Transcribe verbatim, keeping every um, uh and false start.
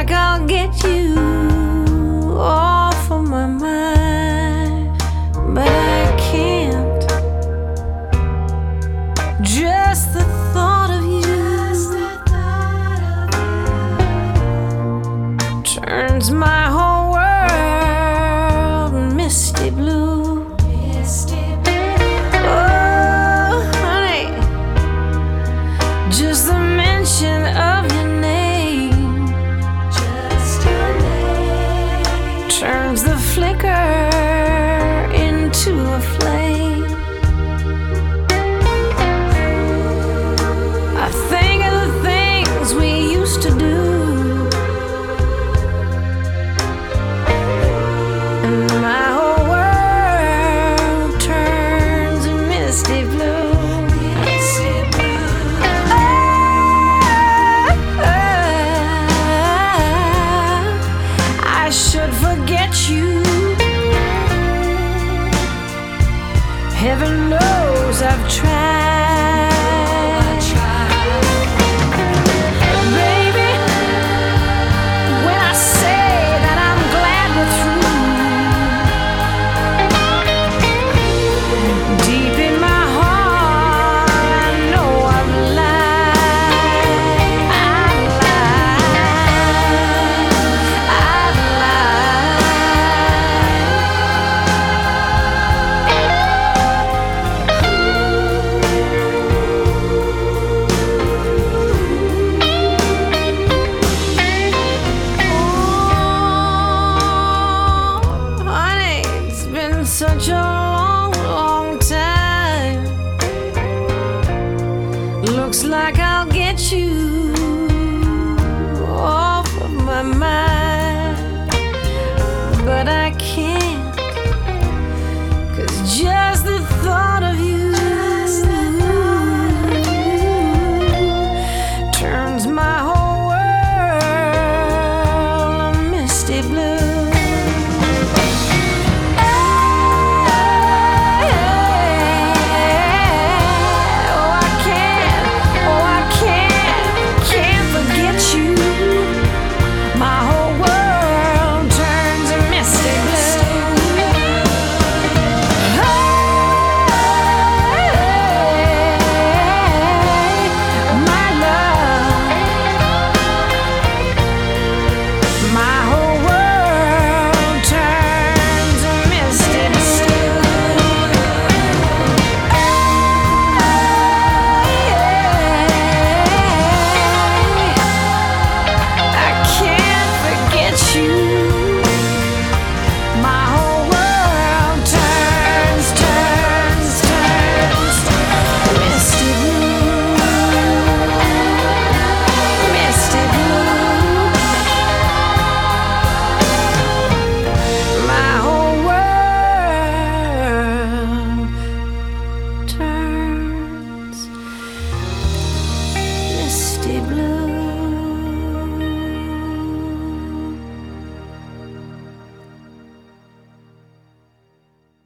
like I'll get you off of my mind, but I can't. Just the thought of you turns my whole world misty blue. Oh, honey, just the mention of your name, just your name, turns the flicker into a flame. I think of the things we used to do, and my whole world turns misty blue. I should forget you. Heaven knows I've tried. Baby, when I say that I'm glad we're through, deep in my heart I know I've lied. I've lied. I've Oh, honey, it's been such a long, long time. Looks like I'll get you off of my mind, but I can't.